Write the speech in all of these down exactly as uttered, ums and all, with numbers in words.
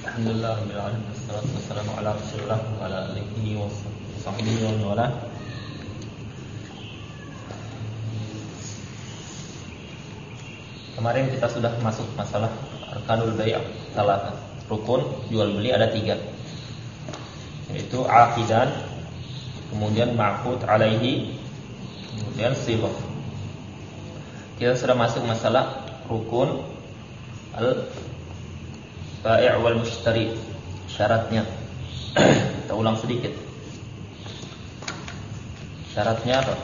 Alhamdulillah rabbil alamin, wassalatu wassalamu ala Rasulillah wa ala alihi wa sahbihi wa man wala. Kemarin kita sudah masuk masalah arkanul bai', salah rukun jual beli ada tiga, yaitu aqidan, kemudian ma'qud alaihi, kemudian sighah. Kita sudah masuk masalah rukun al bai' wal mushtari, syaratnya. Kita ulang sedikit. Syaratnya apa?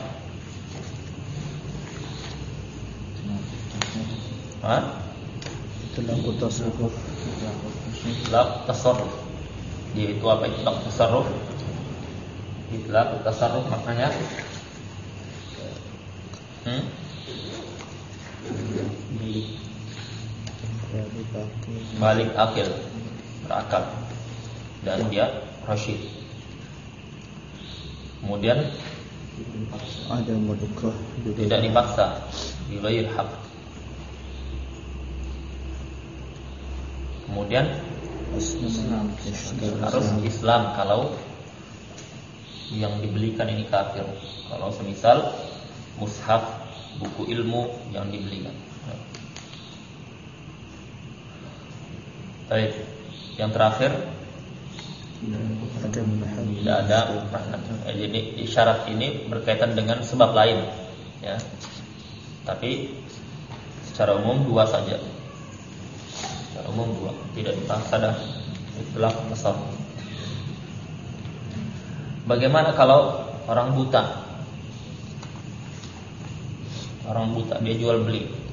Hah? Itlaq tasarruf. Itlaq tasarruf. Yaitu apa itlaq tasarruf? Itlaq tasarruf maknanya hmm? balik akil, berakal, dan dia rasyid. Kemudian ada mudakrah, tidak dipaksa, bighair haq. Kemudian harus Islam kalau yang dibelikan ini kafir. Kalau semisal mushaf, buku ilmu yang dibelikan. Baik, yang terakhir tidak ada makna. Jadi syarat ini berkaitan dengan sebab lain, ya. Tapi secara umum dua saja. Secara umum dua, tidak dipaksa dah. Itulah pasal. Bagaimana kalau orang buta? Orang buta dia jual beli.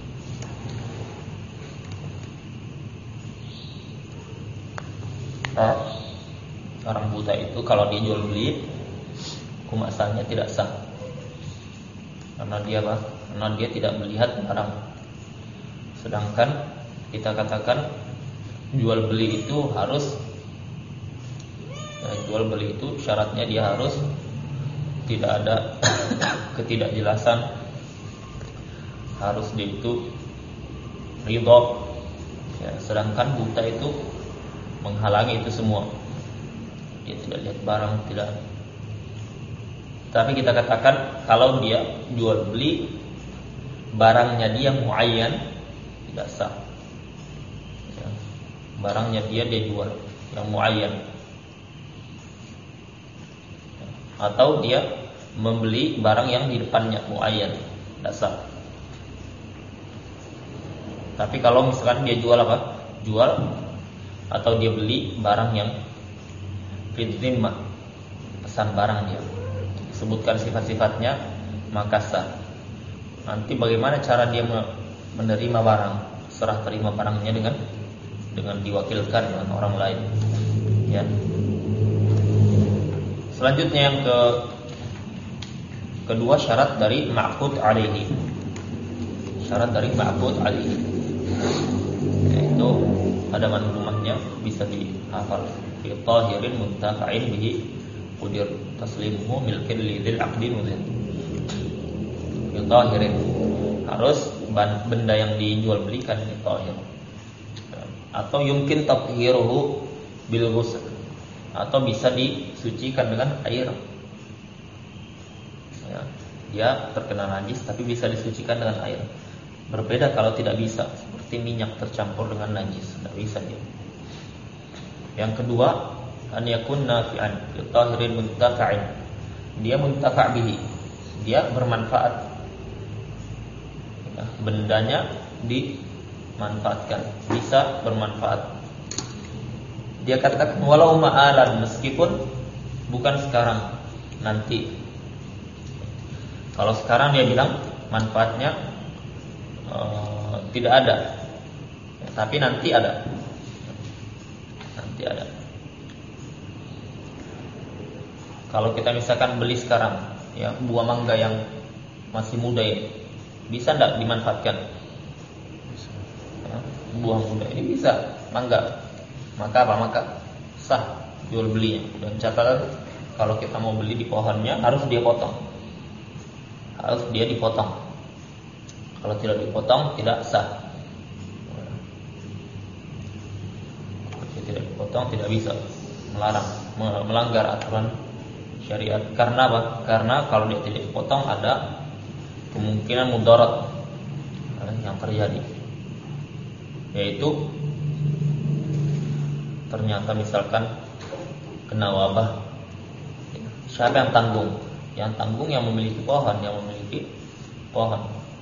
Nah, orang buta itu kalau dia jual beli, hukum asalnya tidak sah. Karena dia apa? Karena dia tidak melihat barang. Sedangkan kita katakan jual beli itu harus ya, jual beli itu syaratnya dia harus tidak ada ketidakjelasan, harus dia itu ridho, ya, sedangkan buta itu menghalangi itu semua. Dia tidak lihat barang, tidak. Tapi kita katakan kalau dia jual beli barangnya dia muayyan, tidak sah. Ya, barangnya dia dia jual yang muayyan. Atau dia membeli barang yang di depannya muayyan, tidak sah. Tapi kalau misalkan dia jual apa? Jual atau dia beli barang yang fidzimah, pesan barang dia, disebutkan sifat-sifatnya, maka sah. Nanti bagaimana cara dia menerima barang, serah terima barangnya dengan dengan diwakilkan dengan orang lain, ya. Selanjutnya yang ke kedua, syarat dari ma'qud alaihi. Syarat dari ma'qud alaihi, yaitu ada manzumahnya, bisa dihafal. Fi tahirin muntafa'in bihi qudir taslimuhu milkin lidzil aqdi mudhin. Fi tahirin, harus benda yang dijual belikan ini tahir. Atau yumkin tathiruhu bil ghusl, atau bisa disucikan dengan air. Ya, dia terkena najis tapi bisa disucikan dengan air. Berbeda kalau tidak bisa, seperti minyak tercampur dengan najis, tidak bisa dia. Yang kedua, an yakun nafi'an, fi tahirin muntafa'in. Dia muntafa' bihi, dia bermanfaat. Ya, bendanya dimanfaatkan, bisa bermanfaat. Dia katakan walau ma'alan, meskipun bukan sekarang, nanti. Kalau sekarang dia bilang manfaatnya Uh, tidak ada, ya, tapi nanti ada, nanti ada. Kalau kita misalkan beli sekarang, ya, buah mangga yang masih muda ini, bisa tidak dimanfaatkan? Ya, buah muda ini bisa, mangga, maka apa? Maka sah jual belinya. Dan catatan, kalau kita mau beli di pohonnya harus dia potong, harus dia dipotong. Kalau tidak dipotong tidak sah. Kalau tidak dipotong dipotong tidak bisa, melarang, melanggar aturan syariat. Karena apa? Karena kalau dia tidak dipotong ada kemungkinan mudarat yang terjadi, yaitu ternyata misalkan kena wabah, siapa yang tanggung? Yang tanggung yang memiliki pohon, yang memiliki pohon.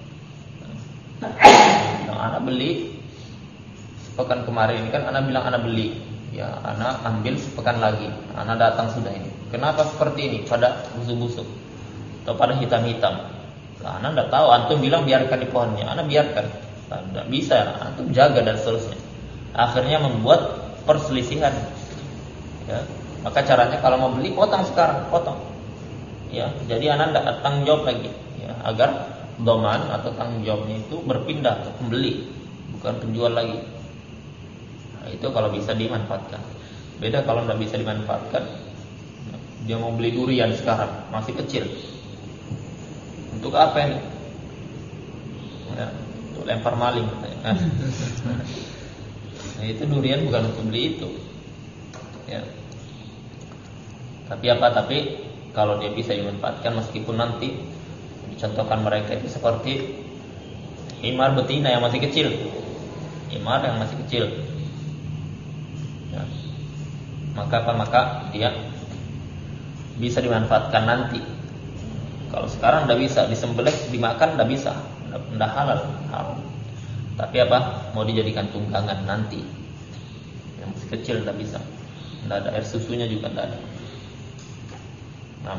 Yang anak beli pekan kemarin ini kan anak bilang anak beli, ya anak ambil sepekan lagi, anak datang sudah ini. Kenapa seperti ini? Pada busuk-busuk atau pada hitam-hitam. Nah, anak tidak tahu, antum bilang biarkan di pohonnya, anak biarkan, nah, tidak bisa, antum jaga dan seterusnya. Akhirnya membuat perselisihan. Ya, maka caranya kalau mau beli potong sekarang, potong. Ya, jadi anak tidak tanggung jawab lagi. Ya, agar doman atau tanggung jawabnya itu berpindah ke pembeli, bukan penjual lagi. Nah, itu kalau bisa dimanfaatkan. Beda kalau tidak bisa dimanfaatkan. Dia mau beli durian sekarang, masih kecil. Untuk apa ini? Ya, untuk lempar maling. Nah, itu durian bukan untuk beli itu. Ya. Tapi apa? Tapi kalau dia bisa dimanfaatkan, meskipun nanti dicontohkan mereka itu seperti himar betina yang masih kecil, himar yang masih kecil. Ya. Maka apa? Maka dia bisa dimanfaatkan nanti. Kalau sekarang tidak bisa, disembelih, dimakan tidak bisa, tidak halal, haram. Tapi apa? Mau dijadikan tunggangan nanti. Yang masih kecil tidak bisa, tidak ada air susunya juga tidak ada. Nah,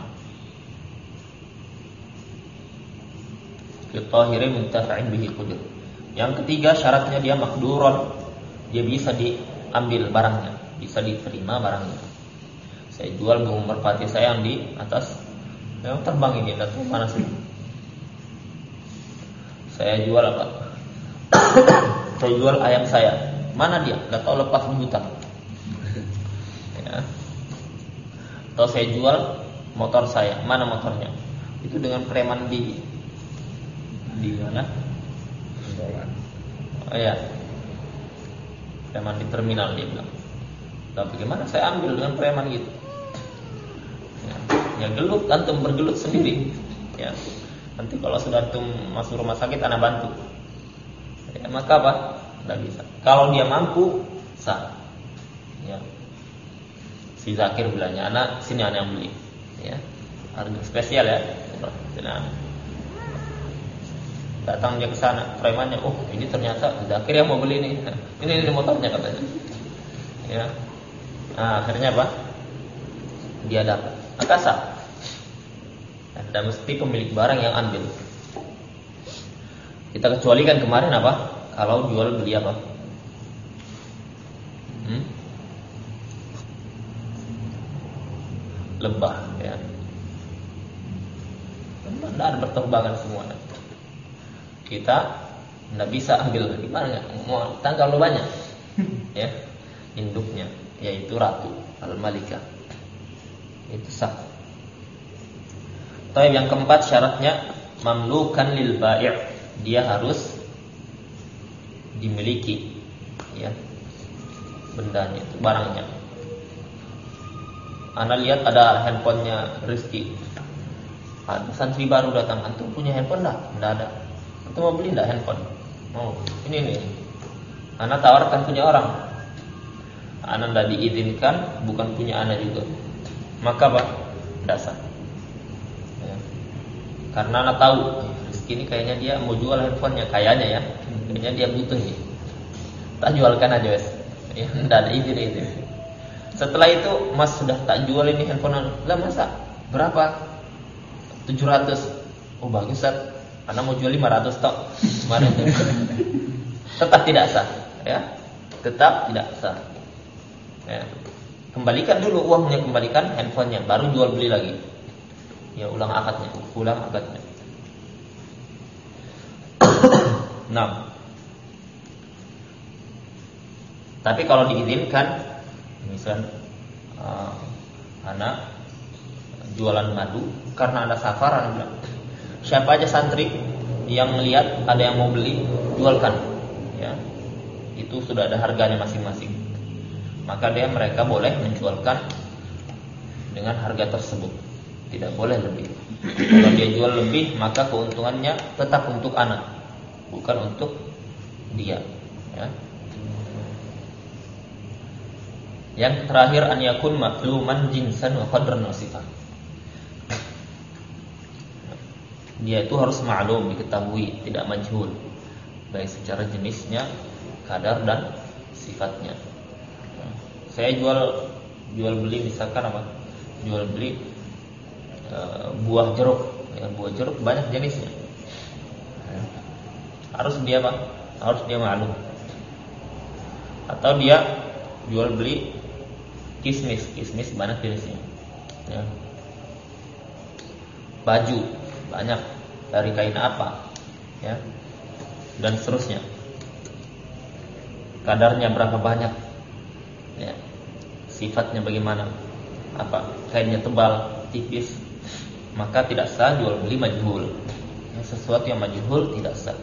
Kitahiri muntafa'in bihi qudur. Yang ketiga syaratnya dia makduron, dia bisa diambil barangnya, bisa diterima barangnya. Saya jual burung merpati saya yang di atas, yang terbang ini, datang mana sih? Saya jual apa? Saya jual ayam saya. Mana dia? Gak tahu, lepas di hutan. Ya. Atau saya jual motor saya. Mana motornya? Itu dengan preman di di mana? Oh ya, preman di terminal dia bilang. Tapi bagaimana saya ambil dengan preman gitu? Ya, ya gelut, antum bergelut sendiri. Ya, nanti kalau sudah antum masuk rumah sakit, anak bantu. Ya, maka apa? Tidak bisa. Kalau dia mampu, sah. Ya. Si Zakir bilangnya, anak sini anak yang beli. Ya, harga spesial ya. Nah, datang dia ke sana, premannya, oh ini ternyata Zakir yang mau beli ini. Ini ini motornya katanya. Ya. Nah, akhirnya apa? Dia dapat. Maka sah. Dan mesti pemilik barang yang ambil. Kita kecualikan kemarin apa? Kalau jual beli apa? Hmm? Lebah, ya. Lebah tidak ada berterbangan semuanya. Kita tidak bisa ambil gimana? Mau tangkap lebahnya, ya, induknya, yaitu ratu al-malikah. Itu sah. Tapi yang keempat syaratnya mamlukan lil bai', dia harus dimiliki, ya, bendanya, itu barangnya. Anda lihat ada handphonenya Rizky, ada santri baru datang, antum punya handphone enggak? Enggak ada. Antum mau beli enggak handphone? Oh, ini nih. Anda tawarkan punya orang. Anda enggak diizinkan, bukan punya Anda juga. Maka apa? Enggak sah. Ya. Karena Anda tahu Rizky ini kayaknya dia mau jual handphonenya, kayaknya ya. Kayaknya dia butuh nih. Tak jualkan aja wes. Ya, enggak ada izin itu. Setelah itu, Mas sudah tak jual ini handphone. Lah masa? Berapa? tujuh ratus. Oh bagus, Ustaz. Karena mau jual lima ratus tok. Kemarin. Tetap tidak sah, ya. Tetap tidak sah. Ya. Kembalikan dulu uangnya, kembalikan handphonenya, baru jual beli lagi. Ya, ulang akadnya, ulang akadnya. Nah. Tapi kalau diizinkan, misalnya uh, anak jualan madu karena ada safaran, bilang, siapa aja santri yang melihat ada yang mau beli, jualkan, ya. Itu sudah ada harganya masing-masing. maka dia mereka boleh menjualkan dengan harga tersebut, tidak boleh lebih. Kalau dia jual lebih, maka keuntungannya tetap untuk anak, bukan untuk dia, ya. Yang terakhir, an yakun makluman jinsan wa qadran wa sifat. Dia itu harus ma'lum, diketahui, tidak majhul, baik secara jenisnya, kadar dan sifatnya. Saya jual jual beli misalkan apa? Jual beli e, buah jeruk, ya, buah jeruk banyak jenisnya. Harus dia apa? Harus dia ma'lum. Atau dia jual beli kismis, kismis banyak jenisnya, ya. Baju banyak, dari kain apa, ya, dan seterusnya. Kadarnya berapa banyak, ya. Sifatnya bagaimana, apa kainnya tebal, tipis, maka tidak sah jual beli majhul. Ya, sesuatu yang majhul tidak sah.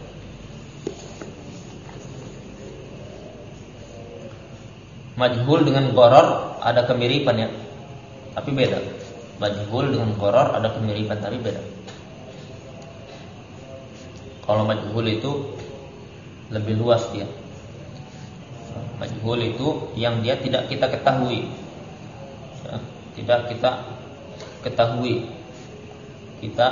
Majhul dengan gharar ada kemiripan, ya, tapi beda. Majhul dengan gharar ada kemiripan tapi beda. Kalau majhul itu lebih luas dia. Majhul itu yang dia tidak kita ketahui, ya, tidak kita ketahui. Kita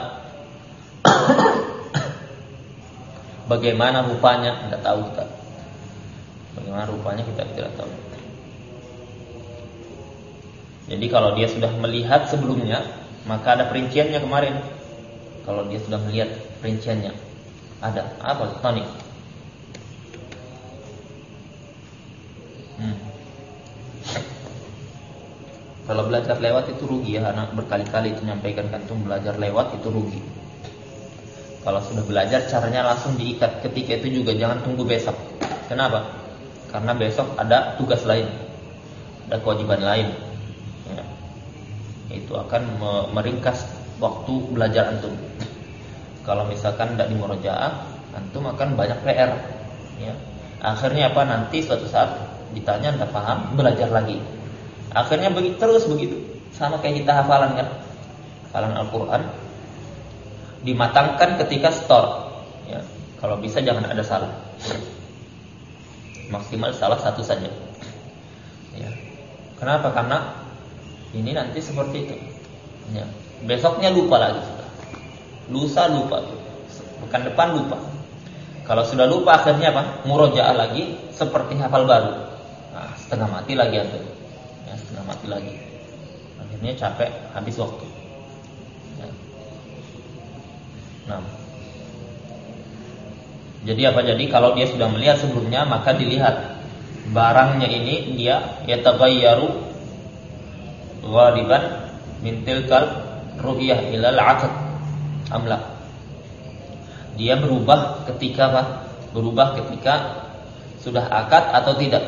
bagaimana rupanya tidak tahu kita. Bagaimana rupanya kita tidak tahu. Jadi kalau dia sudah melihat sebelumnya, maka ada perinciannya kemarin. Kalau dia sudah melihat perinciannya, ada apa? Tony. Hmm. Kalau belajar lewat itu rugi, ya, anak berkali-kali itu menyampaikan kantum belajar lewat itu rugi. Kalau sudah belajar caranya langsung diikat ketika itu juga, jangan tunggu besok. Kenapa? Karena besok ada tugas lain, ada kewajiban lain. Ya. Itu akan meringkas waktu belajar antum. Kalau misalkan tidak di murojaah, antum akan banyak P R, ya. Akhirnya apa? Nanti suatu saat ditanya tidak paham, belajar lagi. Akhirnya begitu terus begitu. Sama kayak kita hafalan, kan? Hafalan Al-Qur'an dimatangkan ketika store, ya. Kalau bisa jangan ada salah. Maksimal salah satu saja. Ya. Kenapa? Karena ini nanti seperti itu, ya. Besoknya lupa lagi, lusa lupa, pekan depan lupa. Kalau sudah lupa akhirnya apa? Murojaah lagi seperti hafal baru. Nah, setengah mati lagi atau, ya, setengah mati lagi. Akhirnya capek, habis waktu. Ya. Nah, jadi apa? Jadi kalau dia sudah melihat sebelumnya, maka dilihat barangnya ini dia yataghayyaru ghaliban min tilkal ru'yah ilal 'aqd amla. Dia berubah ketika apa? Berubah ketika sudah akad atau tidak.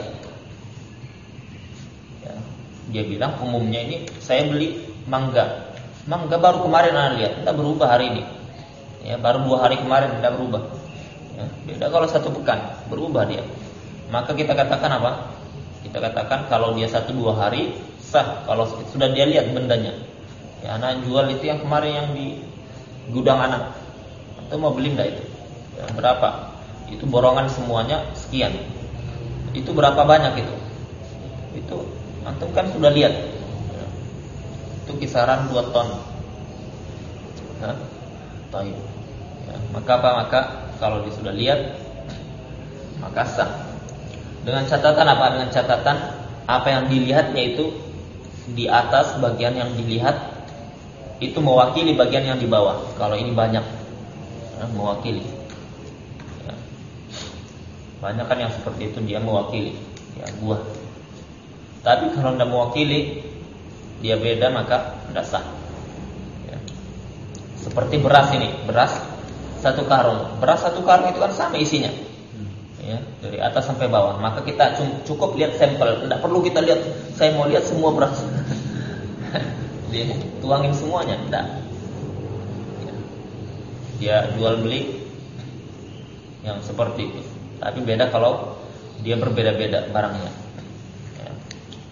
Ya. Dia bilang umumnya ini saya beli mangga, mangga baru kemarin anda lihat, tidak berubah hari ini. Ya, baru dua hari kemarin tidak berubah. Ya, beda kalau satu pekan berubah dia. Maka kita katakan apa? Kita katakan kalau dia satu dua hari sah, kalau sudah dia lihat bendanya. Ya, anak jual itu yang kemarin yang di gudang anak. Atau mau beli enggak itu? Ya, berapa? Itu borongan semuanya sekian. Itu berapa banyak itu? Itu antum kan sudah lihat. Ya. Itu kisaran dua ton. Ya. Baik. Ya, maka apa? Maka kalau dia sudah lihat, maka sah. Dengan catatan apa? Dengan catatan apa yang dilihatnya itu di atas bagian yang dilihat itu mewakili bagian yang di bawah. Kalau ini banyak, ya, mewakili. Ya. Banyak kan yang seperti itu dia mewakili, ya, buah. Tapi kalau tidak mewakili, dia beda, maka tidak sah. Ya. Seperti beras ini, beras satu karung, beras satu karung itu kan sama isinya. Ya, dari atas sampai bawah. Maka kita cukup lihat sampel, tidak perlu kita lihat. Saya mau lihat semua beras. Dia tuangin semuanya, tidak. Ya. Dia jual beli yang seperti itu. Tapi beda kalau dia berbeda-beda barangnya. Ya.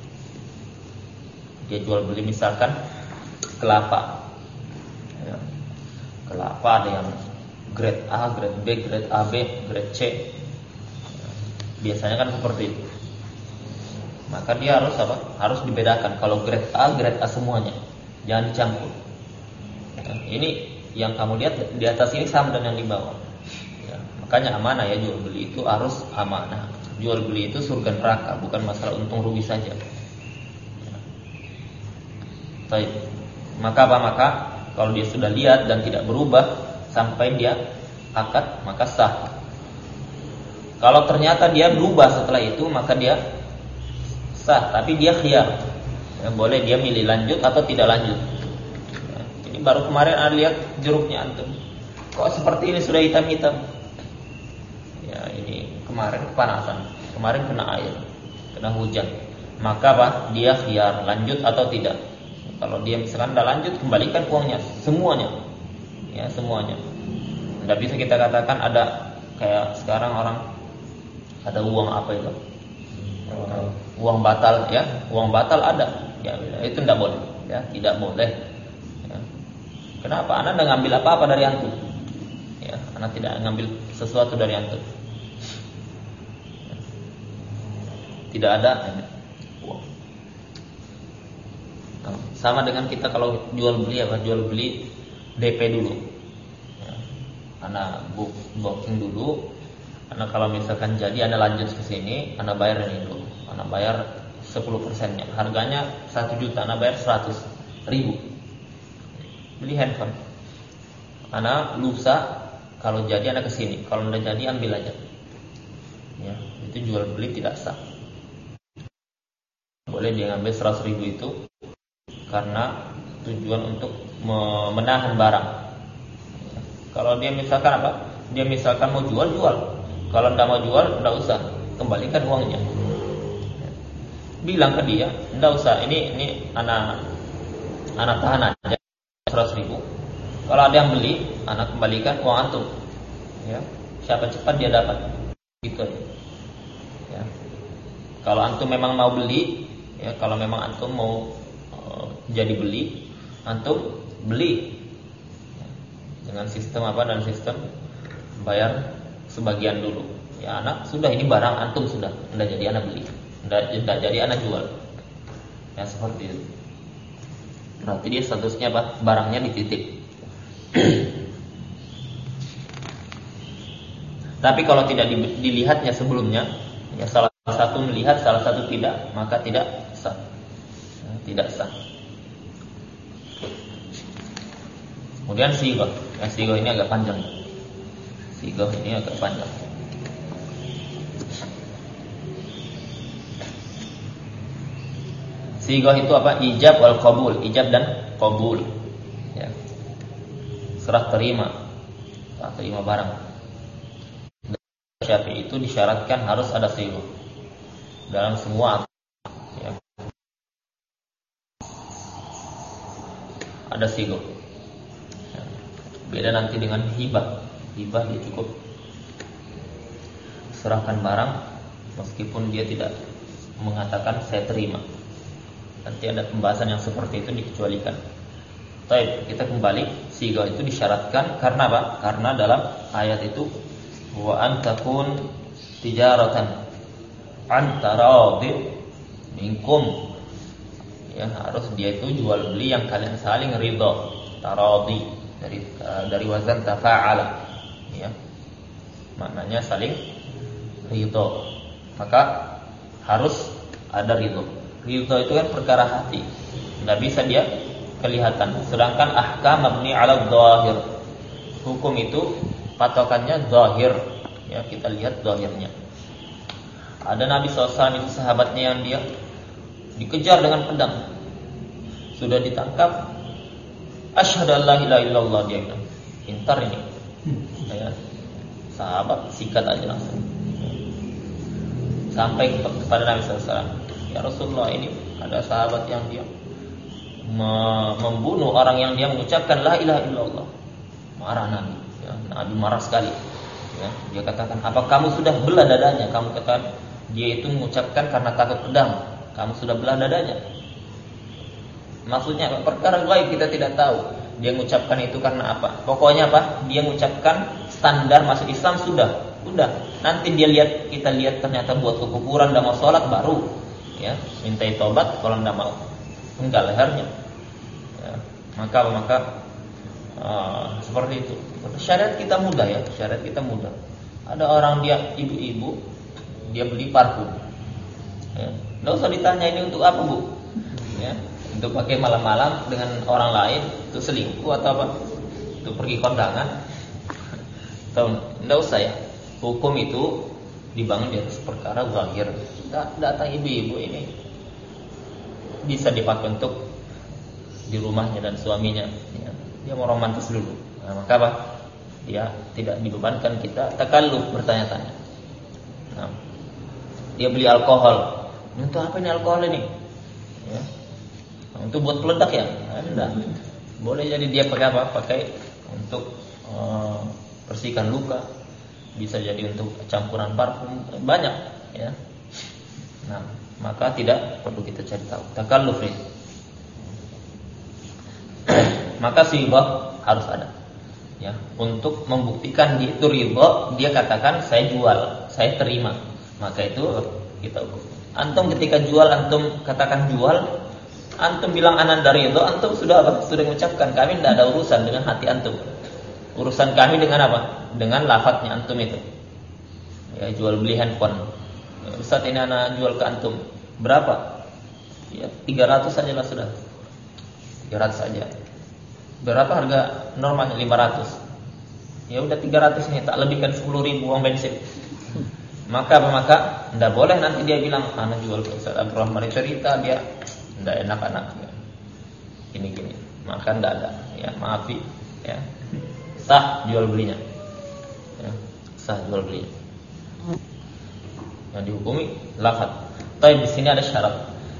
dia jual beli misalkan kelapa, ya. Kelapa ada yang grade A, grade B, grade A B, grade C, ya. Biasanya kan seperti itu. Maka dia harus apa? Harus dibedakan. Kalau grade A, grade A semuanya, jangan dicampur. Ya. Ini yang kamu lihat di atas ini sama dengan yang di bawah. Ya. Makanya amanah ya, jual beli itu harus amanah. Jual beli itu surga neraka, bukan masalah untung rugi saja. Ya. Baik. Maka apa? Maka kalau dia sudah lihat dan tidak berubah sampai dia akad, maka sah. Kalau ternyata dia berubah setelah itu, maka dia sah, tapi dia khiyar. Ya, boleh dia milih lanjut atau tidak lanjut. Ya, ini baru kemarin ada lihat jeruknya antum. Kok seperti ini sudah hitam-hitam? Ya, ini kemarin kepanasan, kemarin kena air, kena hujan. Maka apa? Dia khiyar lanjut atau tidak. Kalau dia misalkan tidak lanjut, kembalikan uangnya semuanya. Ya, semuanya. Tidak bisa kita katakan ada kayak sekarang orang ada uang apa itu? Uang batal, ya, uang batal ada, ya, itu tidak boleh, ya, tidak boleh. Ya. Kenapa? Anda tidak ngambil apa-apa dari antum, ya, Anda tidak ngambil sesuatu dari antum, ya. Tidak ada uang. Nah, sama dengan kita kalau jual beli apa, jual beli D P dulu, ya. Anda book, booking dulu. Anda kalau misalkan jadi Anda lanjut ke sini, Anda bayar ini dulu. Anda bayar sepuluh persennya. Harganya satu juta, Anda bayar seratus ribu. Beli handphone. Anda lusa kalau jadi Anda ke sini. Kalau Anda jadi ambil aja. Ya, itu jual beli tidak sah. Boleh dia ngambil seratus ribu itu karena tujuan untuk menahan barang. Ya. Kalau dia misalkan apa? Dia misalkan mau jual, jual. Kalau tidak mau jual, tidak usah, kembalikan uangnya. Bilang ke dia, tidak usah, ini ini anak anak tahan aja seratus ribu. Kalau ada yang beli, anak kembalikan uang antum. Ya, siapa cepat dia dapat. Gitu. Ya. Kalau antum memang mau beli, ya, kalau memang antum mau uh, jadi beli, antum beli. Ya. Dengan sistem apa? Dan sistem bayar sebagian dulu. Ya, anak sudah ini barang antum sudah, tidak jadi anak beli, tidak, tidak jadi anak jual. Ya, seperti itu. Berarti dia statusnya apa? Barangnya dititip. Tapi kalau tidak dilihatnya sebelumnya, ya salah satu melihat, salah satu tidak, maka tidak sah. Ya, tidak sah. Kemudian sighah. Ya, sighah ini agak panjang. Sighah ini agak panjang. Sighah itu apa? Ijab wal qabul, ijab dan qabul. Ya. Serah terima, serah terima barang. Syafi'i itu disyaratkan harus ada sighah dalam semua. Ya. Ada sighah. Ya. Beda nanti dengan hibah. Hibah dia cukup serahkan barang meskipun dia tidak mengatakan saya terima. Nanti ada pembahasan yang seperti itu dikecualikan. Baik, kita kembali. Sighah itu disyaratkan karena apa? Karena dalam ayat itu wa antakun tijaratan antaradid minkum. Ya, harus dia itu jual beli yang kalian saling ridha. Taradi dari uh, dari wazan tafa'ala. Ya, maknanya saling ridho. Maka harus ada ridho. Ridho itu kan perkara hati, tidak bisa dia kelihatan. Sedangkan ahkam mabni ala zahir, hukum itu patokannya zahir. Ya, kita lihat zahirnya. Ada Nabi shallallahu alaihi wasallam itu sahabatnya yang dia dikejar dengan pedang, sudah ditangkap. Asyhadu an la ilaha illallah, dia bilang, pintar ini. Ya, sahabat sikat aja langsung sampai kepada Nabi shallallahu alaihi wasallam. Ya Rasulullah, ini ada sahabat yang dia membunuh orang yang dia mengucapkan la ilaha illallah. Marah Nabi. Ya, Nabi marah sekali. Ya, dia katakan, apa kamu sudah belah dadanya? Kamu katakan dia itu mengucapkan karena takut pedang. Kamu sudah belah dadanya. Maksudnya perkara gaib kita tidak tahu. Dia mengucapkan itu karena apa? Pokoknya apa? Dia mengucapkan standar masuk Islam sudah, udah. Nanti dia lihat, kita lihat ternyata buat kekufuran, tidak mau sholat baru, ya, mintai tobat kalau tidak mau, enggak lehernya. Ya, maka maka uh, seperti itu. Syariat kita mudah ya, syariat kita mudah. Ada orang dia ibu-ibu, dia beli parfum. Ya, nggak usah ditanya ini untuk apa bu? Ya, untuk pakai malam-malam dengan orang lain, untuk selingkuh atau apa? Untuk pergi kondangan. Tahu? Nggak usah ya. Hukum itu dibangun di atas perkara zahir. Datang ibu-ibu ini bisa dipakai untuk di rumahnya dan suaminya. Ya, dia mau romantis dulu. Nah, maka apa? Dia tidak dibebankan kita takalluf bertanya-tanya. Nah, dia beli alkohol. Untuk apa ini alkohol ini? Ya. Untuk buat peledak ya? Enggak. Boleh jadi dia pakai apa? Pakai untuk uh, bersihkan luka. Bisa jadi untuk campuran parfum. Banyak ya. Nah, maka tidak perlu kita cari tahu. Takalluf ini. Maka sibah harus ada. Ya, untuk membuktikan dia itu ridho, dia katakan saya jual, saya terima. Maka itu kita ukur. Antum ketika jual, antum katakan jual, antum bilang anak dari itu, antum sudah apa? Sudah mengucapkan kami tidak ada urusan dengan hati antum. Urusan kami dengan apa? Dengan lafadznya antum itu. Ya, jual beli handphone. Ya, Ustaz ini anak jual ke antum. Berapa? Ya, tiga ratus saja lah sudah. tiga ratus saja. Berapa harga normalnya? lima ratus. Ya udah tiga ratus nih, tak lebihkan sepuluh ribu uang bensin. Maka apa maka tidak boleh nanti dia bilang anak jual ke Ustaz Abdul Rahman cerita dia tidak enak anak ya. Gini gini. Maka tidak ada ya, maafi ya. Sah jual belinya. Ya, sah jual belinya. Yang dihukumi lafaz. Tapi di sini ada syarat.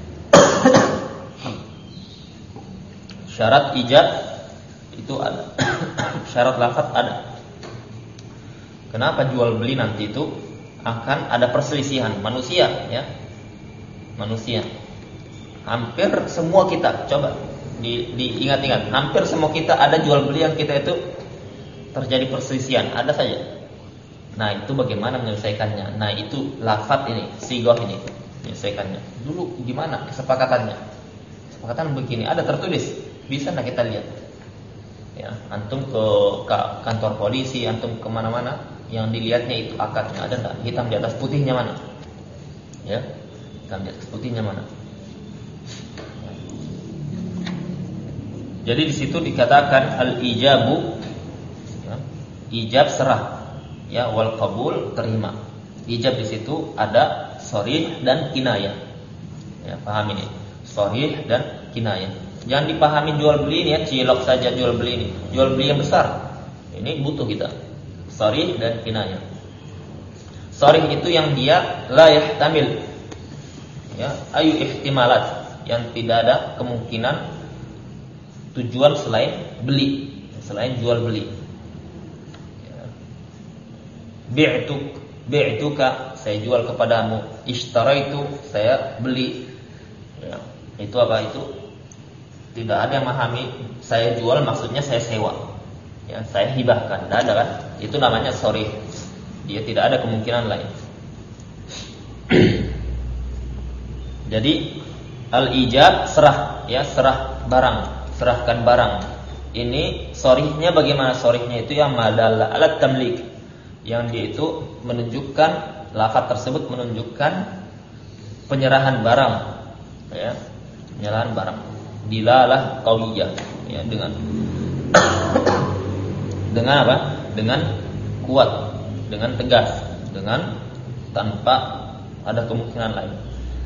Syarat ijab itu ada. Syarat lafaz ada. Kenapa jual beli nanti itu akan ada perselisihan manusia ya. Manusia. Hampir semua kita coba di, diingat-ingat, hampir semua kita ada jual beli yang kita itu terjadi perselisihan, ada saja. Nah, itu bagaimana menyelesaikannya? Nah, itu lafaz ini, sigoh ini menyelesaikannya. Dulu gimana kesepakatannya? Kesepakatan begini, ada tertulis. Bisa enggak kita lihat? Ya, antum ke, ke kantor polisi, antum kemana mana yang dilihatnya itu akadnya ada enggak? Hitam di atas putihnya mana? Ya, hitam di atas putihnya mana? Jadi di situ dikatakan al-ijabu, ya, ijab serah, ya, wal qabul terima. Ijab di situ ada sharih dan kinayah. Ya, paham ini. Sharih dan kinayah. Jangan dipahami jual beli ini ya, cilok saja jual beli ini. Jual beli yang besar. Ini butuh kita. Sharih dan kinayah. Sharih itu yang dia la yahtamil. Ya, ayu ihtimalat, yang tidak ada kemungkinan tujuan selain beli, selain jual beli. Ya. Bi'tuk, bi'tuka, saya jual kepadamu. Ishtaraitu, saya beli. Ya. Itu apa itu? Tidak ada yang memahami saya jual maksudnya saya sewa. Ya, saya hibahkan. Tidak ada kan? Itu namanya sharih. Dia tidak ada kemungkinan lain. Jadi al-ijab serah, ya, serah barang. Serahkan barang. Ini sorihnya bagaimana? Sorihnya itu yang madalla alat tamlik, yang dia itu menunjukkan, lafaz tersebut menunjukkan penyerahan barang, ya, penyerahan barang. Dilalah qawiyah, ya, dengan dengan apa? Dengan kuat, dengan tegas, dengan tanpa ada kemungkinan lain.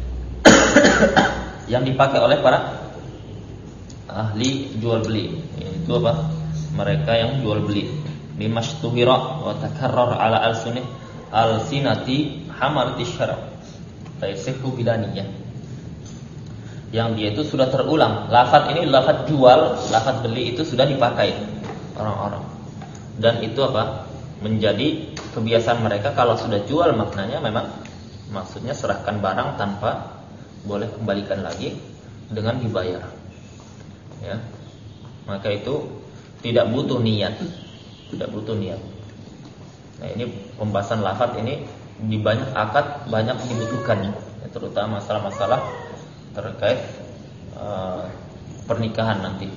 Yang dipakai oleh para ahli jual beli, itu apa? Mereka yang jual beli. Bimashtuhira wa takarrar ala al-sunnah al-sinati hamalati syara'. Taisihu bilaniyah. Yang dia itu sudah terulang. Lafaz ini lafaz jual, lafaz beli itu sudah dipakai orang-orang. Dan itu apa? Menjadi kebiasaan mereka kalau sudah jual maknanya memang maksudnya serahkan barang tanpa boleh kembalikan lagi dengan dibayar. ya, maka itu tidak butuh niat, tidak butuh niat. Nah, ini pembahasan lafaz ini di banyak akad banyak dibutuhkan, ya, terutama masalah-masalah terkait uh, pernikahan nanti.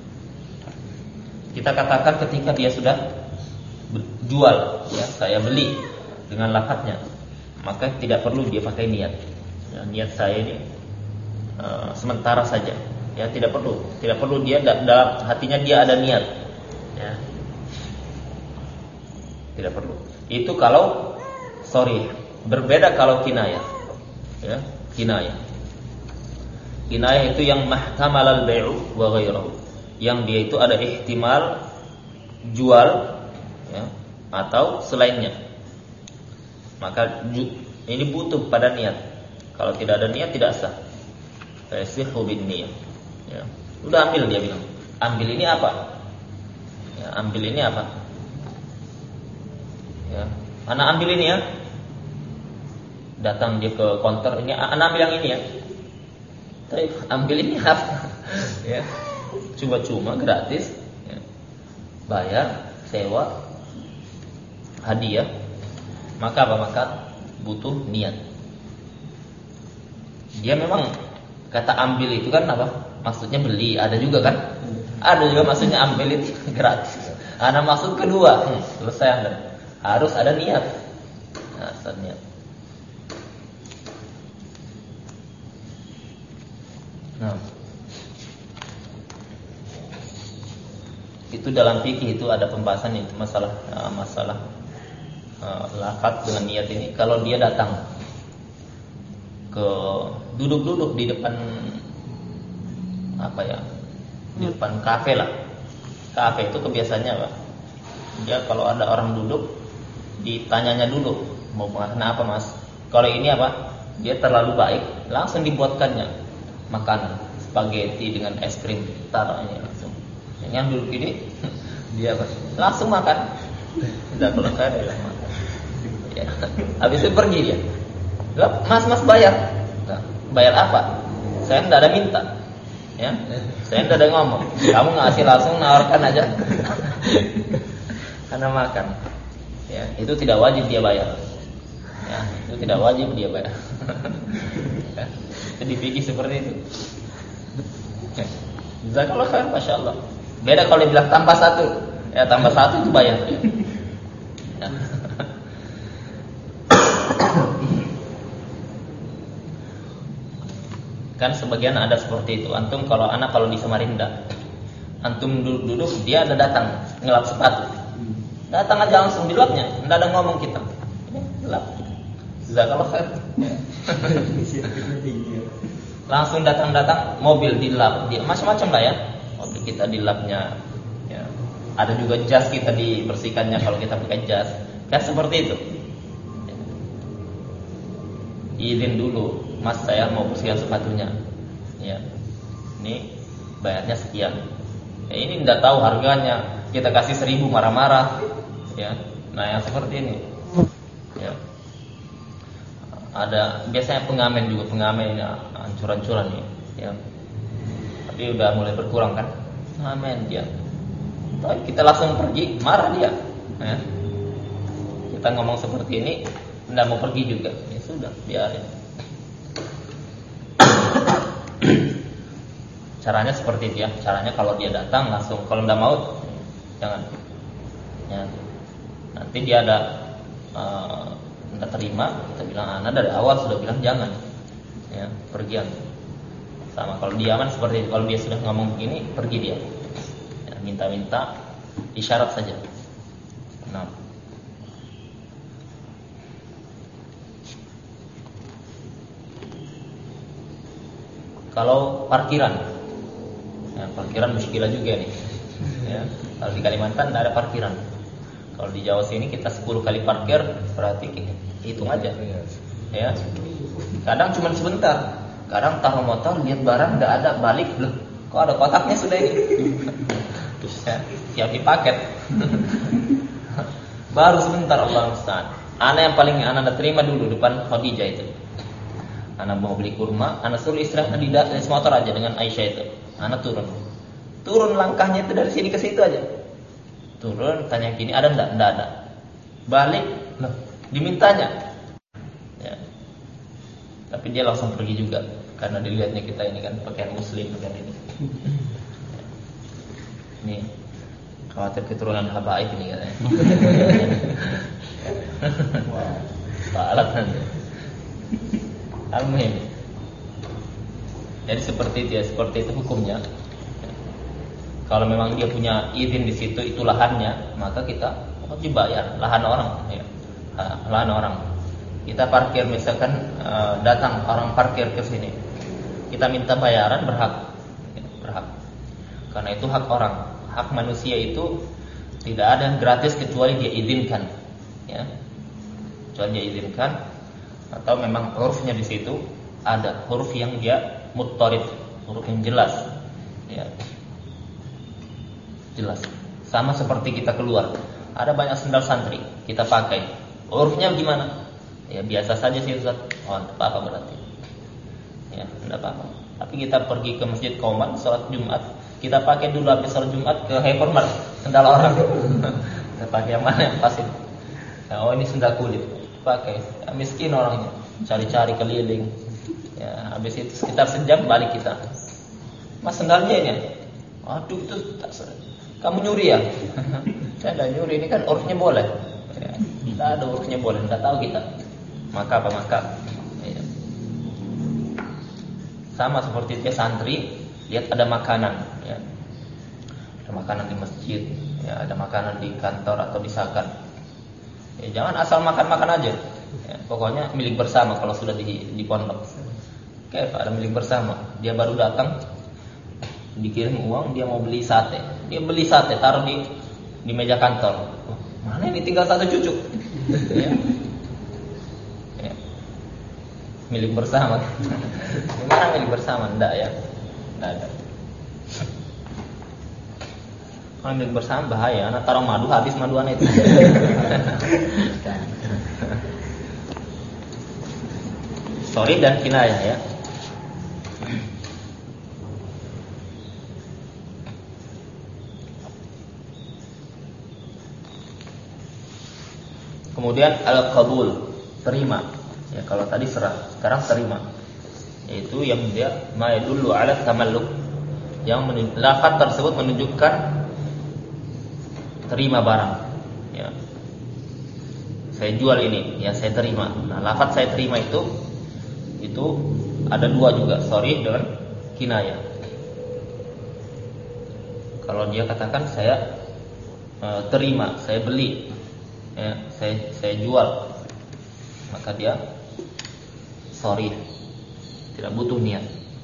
Kita katakan ketika dia sudah jual, ya, saya beli dengan lafaznya, maka tidak perlu dia pakai niat. Ya, niat saya ini uh, sementara saja, ya, tidak perlu, tidak perlu dia dalam hatinya dia ada niat, ya, tidak perlu. Itu kalau sorry, berbeda kalau kinayah, ya, kinayah. Kinayah itu yang mahtamal al-bai'u wa ghairuhu, yang dia itu ada ihtimal jual, ya, atau selainnya. Maka ini butuh pada niat. Kalau tidak ada niat tidak sah. Yasihu bin niyah. Ya. Udah ambil, dia bilang. Ambil ini apa? Ya, ambil ini apa? Ya. Anak ambil ini ya. Datang dia ke counter, ini anak ambil yang ini ya. Tapi ambil ini apa? Ya. Cuma-cuma gratis, ya. Bayar, sewa, hadiah. Maka apa? Maka butuh niat. Dia memang kata ambil itu kan apa? Maksudnya beli, ada juga kan? Ada juga maksudnya ambil itu gratis. Ada maksud kedua, hmm, selesai Anda. Harus ada niat. Nah, ada niat. Nah, itu dalam fikih itu ada pembahasan itu masalah uh, masalah uh, lafaz dengan niat ini. Kalau dia datang ke duduk-duduk di depan apa ya, di depan kafe lah. Kafe itu kebiasaannya apa? Dia kalau ada orang duduk, ditanyanya dulu mau makan apa mas. Kalau ini apa? Dia terlalu baik, langsung dibuatkannya makanan spaghetti dengan es krim, taruhnya langsung. Yang duduk ini dia apa? Langsung makan. Tidak perlu saya bilang makan. Ya. Habis itu pergi dia. Mas mas bayar. Nah, bayar apa? Saya tidak ada minta. Ya, saya tidak ada ngomong. Kamu ngasih langsung, nawarkan aja. Karena makan. Ya, itu tidak wajib dia bayar. Ya, itu tidak wajib dia bayar. Ya, jadi fikih seperti itu. Ya. Jazakallah khair, masya Allah. Beda kalau dia bilang tambah satu, ya tambah satu itu bayar. Ya. Ya. Kan sebagian ada seperti itu. Antum kalau anak kalau di Samarinda, antum duduk-duduk, dia ada datang ngelap sepatu. Datang aja langsung di lapnya, enggak ada ngomong kita. Lap. Jazakallah khair. Langsung datang-datang mobil di lap, dia macam-macam lah ya. Mobil kita di lapnya. Ya. Ada juga jas kita dibersihkannya kalau kita pakai jas. Kan seperti itu. Izin dulu, mas saya mau bersihkan sepatunya. Ya, ini bayarnya sekian. Ya, ini tidak tahu harganya, kita kasih seribu marah-marah. Ya, nah yang seperti ini. Ya, ada biasanya pengamen juga, pengamen ya, ancur-ancuran nih. Ya, tapi udah mulai berkurang kan? Pengamen dia. Tapi kita langsung pergi, marah dia. Ya. Kita ngomong seperti ini, tidak mau pergi juga. Ya sudah, biarin. Caranya seperti itu ya. Caranya kalau dia datang langsung, kalau tidak mau jangan. Ya. Nanti dia ada uh, tidak terima, kita bilang Anda dari awal sudah bilang jangan. Ya, pergian. Sama kalau dia aman seperti itu. Kalau dia sudah ngomong begini, pergi dia. Ya, minta-minta, isyarat saja. Nah. Kalau parkiran, ya, parkiran muskilah juga nih. Ya, kalau di Kalimantan tidak ada parkiran. Kalau di Jawa sini kita sepuluh kali parkir, berarti hitung aja. Ya, kadang cuma sebentar. Kadang taruh motor, lihat barang tidak ada, balik, loh, kok ada kotaknya sudah ini. Terus ya, siap dipaket. Baru sebentar, Allah musta'an. Anak yang paling anak terima dulu depan Khadijah itu. Anak mau beli kurma, anak suruh istirahat di atas motor aja dengan Aisyah itu. Anak turun. turun langkahnya itu dari sini ke situ aja. Turun, tanya gini, ada enggak? Enggak ada. Balik, loh, dimintanya. Ya. Tapi dia langsung pergi juga karena dilihatnya kita ini kan pakaian muslim pakaian ini. Nih, khawatir keturunan habaib ini katanya. Salah nanti. Al-muhim. Jadi seperti itu ya, seperti itu hukumnya. Kalau memang dia punya izin di situ, itu lahannya, maka kita wajib bayar lahan orang. Ya. Lahan orang. Kita parkir misalkan uh, datang orang parkir ke sini, kita minta bayaran berhak, ya, berhak. Karena itu hak orang, hak manusia itu tidak ada yang gratis kecuali dia izinkan, ya. Kecuali dia izinkan, atau memang hurufnya di situ ada huruf yang dia muttarid, huruf yang jelas, ya. Jelas. Sama seperti kita keluar, ada banyak sendal santri kita pakai, hurufnya gimana? Ya biasa saja sih Ustaz. Oh, tidak apa-apa berarti. Ya, tidak apa-apa. Tapi kita pergi ke Masjid Kauman salat Jumat, kita pakai dulu habis salat Jumat ke hypermart sendal orang. Kita pakai yang mana yang pas itu? Ya, oh ini sendal kulit. Pakai. Ya, miskin orangnya, cari-cari keliling. Ya, habis itu sekitar sejam balik kita. Mas sendalnya ini. Aduh itu tak sering. Kamu nyuri ya? Saya tidak nyuri, ini kan urufnya boleh. Ya, tidak ada urufnya boleh, tidak tahu kita. Maka apa maka? Ya. Sama seperti dia santri, lihat ada makanan, ya. Ada makanan di masjid, ya, ada makanan di kantor atau di sakan. Ya, jangan asal makan-makan aja. Ya, pokoknya milik bersama kalau sudah di, di pondok. Oke, Pak, ada milik bersama. Dia baru datang, dikirim uang, dia mau beli sate. Dia beli sate, taruh di di meja kantor. Oh, mana ini tinggal satu cucuk. Ya. Ya. Milik bersama. Gimana milik bersama? Enggak ya. Enggak ada. Kalau milik bersama bahaya. Anak taruh madu habis maduan itu. Sorry dan kinayah ya. Kemudian al-qabul, terima. Ya, kalau tadi serah, sekarang terima. Yaitu yang dia ma'idullu ala tamalluk, yang lafaz tersebut menunjukkan terima barang. Ya. Saya jual ini, ya saya terima. Nah, lafaz saya terima itu itu ada dua juga, sorry dengan kinayah. Kalau dia katakan saya e, terima, saya beli, ya, saya saya jual, maka dia sorry, tidak butuh niat.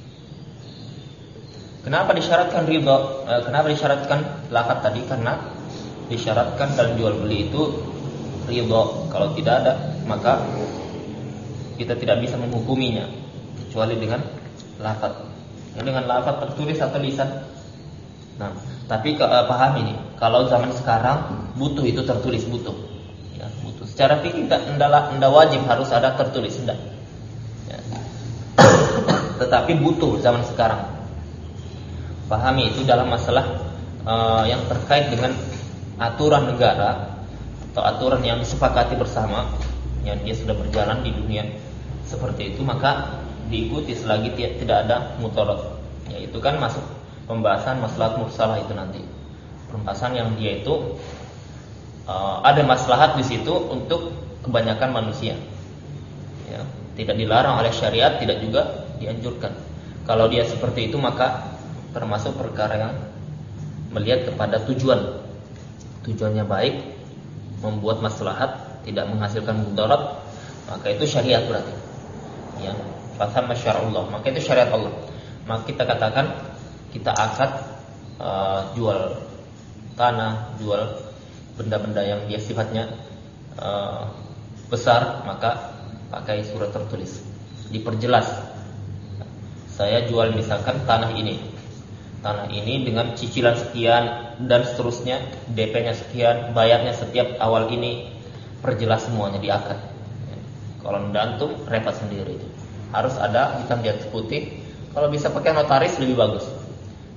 Kenapa disyaratkan ridha? Eh, kenapa disyaratkan lafaz tadi? Karena disyaratkan dalam jual beli itu ridha. Kalau tidak ada, maka kita tidak bisa menghukuminya kecuali dengan lafaz. Ya, dengan lafaz tertulis atau lisan. Nah, tapi uh, paham ini, kalau zaman sekarang butuh itu tertulis, butuh. Ya, butuh. Secara fikih enggak enggak wajib harus ada tertulis, enggak. Ya. Tetapi butuh zaman sekarang. Pahami itu dalam masalah uh, yang terkait dengan aturan negara atau aturan yang disepakati bersama, yang dia sudah berjalan di dunia seperti itu, maka diikuti selagi tidak ada mudarat. Ya, itu kan masuk pembahasan maslahat mursalah itu nanti. Pembahasan yang dia itu uh, ada maslahat di situ untuk kebanyakan manusia. Ya, tidak dilarang oleh syariat, tidak juga dianjurkan. Kalau dia seperti itu, maka termasuk perkara yang melihat kepada tujuan. Tujuannya baik, membuat maslahat, tidak menghasilkan mudarat, maka itu syariat berarti. Ya, fathamma syar'ullah, maka itu syariat Allah. Maka kita katakan kita akad uh, jual tanah, jual benda-benda yang dia sifatnya uh, besar, maka pakai surat tertulis, diperjelas. Saya jual misalkan tanah ini, tanah ini dengan cicilan sekian dan seterusnya, D P-nya sekian, bayarnya setiap awal ini, perjelas semuanya di akad. Kalau antum repot sendiri itu. Harus ada hitam di atas putih. Kalau bisa pakai notaris lebih bagus.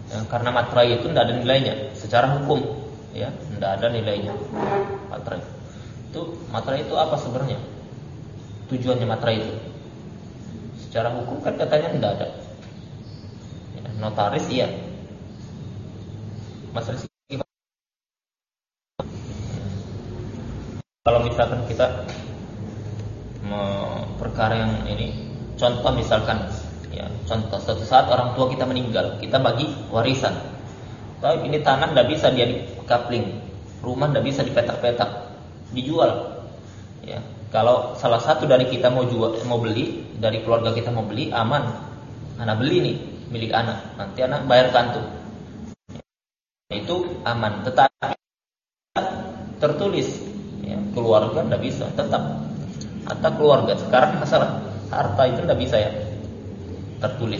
Ya, karena materai itu tidak ada nilainya secara hukum, ya, tidak ada nilainya materai. Itu materai itu apa sebenarnya? Tujuannya materai itu? Secara hukum kan katanya tidak ada. Ya, notaris iya. Masalah kalau misalkan kita perkara yang ini, contoh misalkan, ya, contoh suatu saat orang tua kita meninggal, kita bagi warisan. Tapi ini tanah tidak bisa dia dikapling, rumah tidak bisa dipetak-petak, dijual. Ya, kalau salah satu dari kita mau jual, mau beli, dari keluarga kita mau beli, aman. Anak beli nih, milik anak. Nanti anak bayar kantung. Itu aman. Tetapi tertulis, ya, keluarga tidak bisa, tetap. Atau keluarga sekarang masalah harta itu tidak bisa ya tertulis.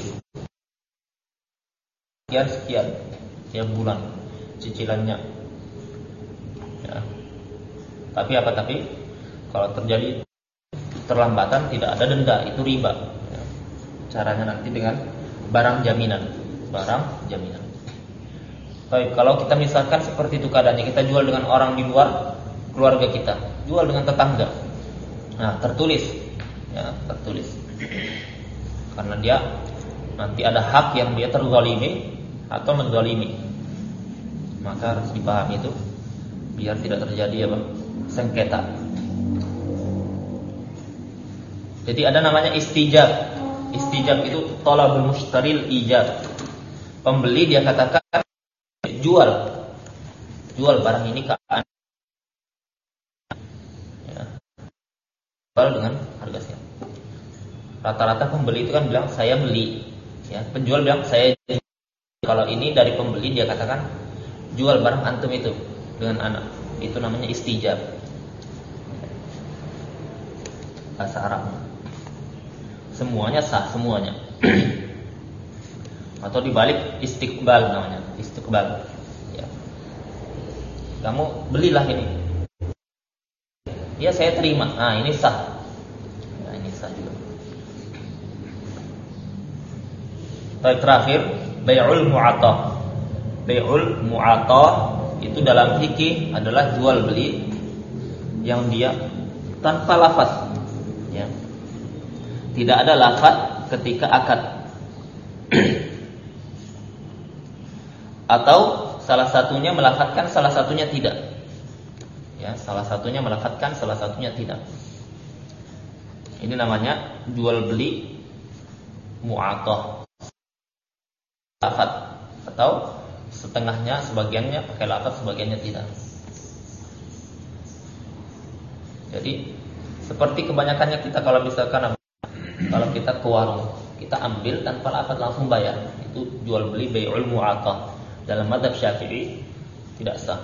Sekian sekian tiap bulan cicilannya. Ya. Tapi apa tapi kalau terjadi terlambatan tidak ada denda, itu riba. Ya. Caranya nanti dengan barang jaminan, barang jaminan. Baik, kalau kita misalkan seperti itu keadaannya, kita jual dengan orang di luar keluarga kita, jual dengan tetangga. Nah, tertulis, ya, tertulis. Karena dia nanti ada hak yang dia terzalimi atau menzalimi, maka harus dipahami itu biar tidak terjadi apa? Sengketa. Jadi ada namanya istijab. Istijab itu talabul mushtaril ijab. Pembeli dia katakan jual, jual barang ini ke Anda. Dengan harga siap. Rata-rata pembeli itu kan bilang saya beli, ya. Penjual bilang saya jual. Kalau ini dari pembeli dia katakan jual barang antum itu dengan anak. Itu namanya istijab. Bahasa Arab. Semuanya sah, semuanya. Atau dibalik istiqbal namanya, istiqbal. Ya. Kamu belilah ini. Ya saya terima. Nah ini sah. Nah ini sah juga. Baik, terakhir bai'ul mu'athah. Bai'ul mu'athah itu dalam fikih adalah jual beli yang dia tanpa lafaz. Ya. Tidak ada lafaz ketika akad. Atau salah satunya melafazkan, salah satunya tidak. Ya, salah satunya melafazkan, salah satunya tidak. Ini namanya jual beli mu'athah. Lafaz atau setengahnya, sebagiannya pakai lafaz, sebagiannya tidak. Jadi seperti kebanyakannya kita kalau misalkan kalau kita ke warung, kita ambil tanpa lafaz langsung bayar. Itu jual beli bai'ul mu'athah. Dalam mazhab Syafi'i tidak sah.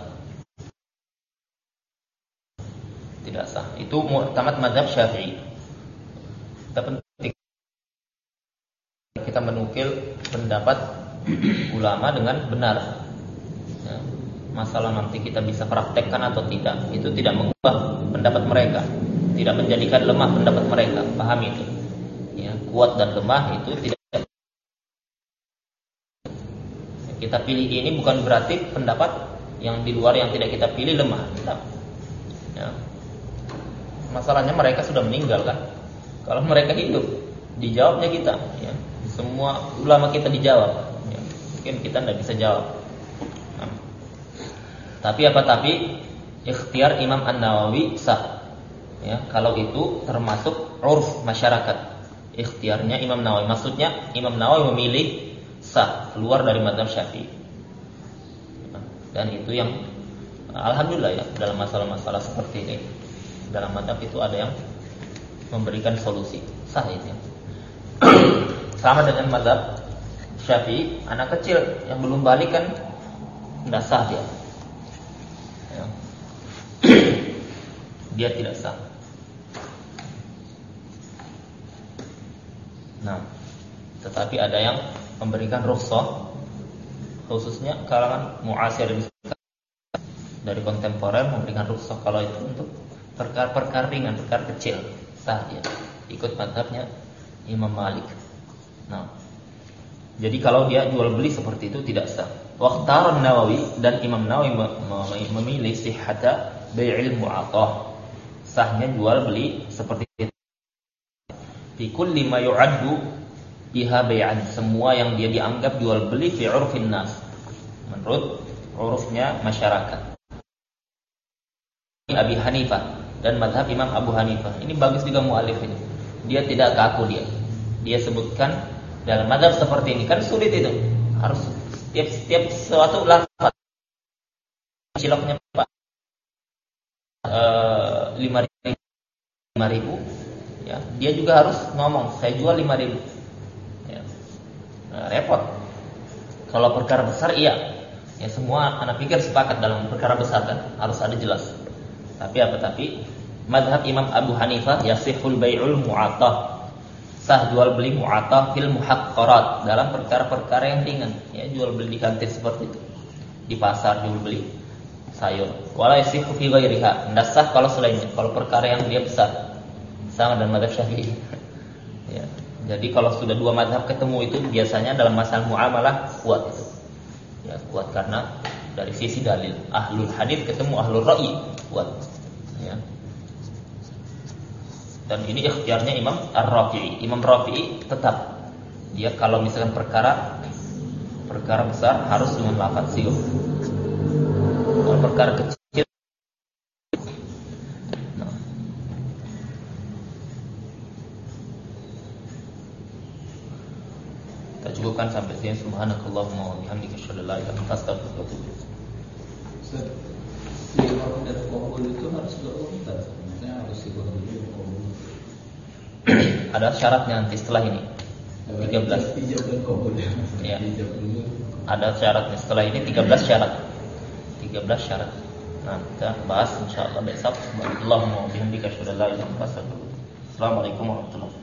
Tidak sah. Itu mu'tamad mazhab Syafi'i. Kita penting kita menukil pendapat ulama dengan benar. Ya, masalah nanti kita bisa praktekkan atau tidak, itu tidak mengubah pendapat mereka, tidak menjadikan lemah pendapat mereka. Pahami itu. Ya, kuat dan lemah itu tidak. Kita pilih ini bukan berarti pendapat yang di luar yang tidak kita pilih lemah. Tidak. Ya. Masalahnya mereka sudah meninggal kan. Kalau mereka hidup, dijawabnya kita. Ya. Semua ulama kita dijawab. Ya. Mungkin kita tidak bisa jawab. Nah. Tapi apa tapi ikhtiar Imam An-Nawawi sah. Ya. Kalau itu termasuk urf masyarakat. Ikhtiarnya Imam Nawawi. Maksudnya Imam Nawawi memilih sah, keluar dari mazhab Syafi'i. Dan itu yang alhamdulillah ya, dalam masalah-masalah seperti ini, dalam mazhab itu ada yang memberikan solusi. Sah itu. Sama dengan mazhab Syafi'i, anak kecil yang belum balik kan tidak sah dia. Ya. Dia tidak sah. Nah, tetapi ada yang memberikan rukhsah, khususnya kalangan mu'asir dari kontemporer memberikan rukhsah kalau itu untuk perkara-perkara ringan, perkara kecil, sah dia ikut mazhabnya Imam Malik. Nah, Jadi kalau dia jual beli seperti itu tidak sah. Waqtar Nawawi dan Imam Nawawi memilih sihhata bai'il mu'athah. Sahnya jual beli seperti itu. Fi kulli ma yu'addu biha bai'an, semua yang dia dianggap jual beli fi 'urfin nas, menurut urufnya masyarakat. Abi Hanifah dan mazhab Imam Abu Hanifah. Ini bagus juga mu'alif ini. Dia tidak kaku dia. Dia sebutkan dalam mazhab seperti ini kan sulit itu. Harus setiap setiap sesuatu lafaz. Ciloknya Pak eh lima ribu ya, dia juga harus ngomong saya jual lima ribu. Ya. Nah, repot. Kalau perkara besar iya. Ya semua anak pikir sepakat dalam perkara besar kan harus ada jelas. Tapi apa tapi mazhab Imam Abu Hanifah yasihul bai'ul mu'athah. Sah jual beli mu'athah fil muhaqqarat, dalam perkara-perkara yang ringan. Ya jual beli di kantin seperti itu. Di pasar jual beli sayur. Wala yasihu fi ghairiha. Tidak sah kalau selainnya. Kalau perkara yang dia besar. Sama dengan mazhab Syafi'i. Ya. Jadi kalau sudah dua mazhab ketemu itu biasanya dalam masalah muamalah kuat itu. Ya, kuat karena dari sisi dalil. Ahlul hadis ketemu ahlul ra'yi kuat. Ya. Dan ini ikhtiarnya Imam Ar-Rafi'i. Imam Rafi'i tetap dia kalau misalkan perkara perkara besar harus dengan lafaz siuh. Kalau perkara kecil nah. Kita cukupkan sampai sini. Subhanakallahumma wa bihamdika asyhadu an la ilaha illa anta astaghfiruka wa atubu ilaik. Ustaz, si orang dari kabul itu harus berkomentar. Maksudnya harus dikomentar kabul. Ada syaratnya nanti setelah ini. tiga belas Ijab dan kabul. Ya. Ijab dulu. Ada syaratnya setelah ini tiga belas syarat. tiga belas syarat. Nah, kita bahas insyaallah besok. Subhanallahumma wa bihamdika asyhadu an la ilaha illa anta astaghfiruka wa atubu ilaik. Assalamualaikum warahmatullahi wabarakatuh.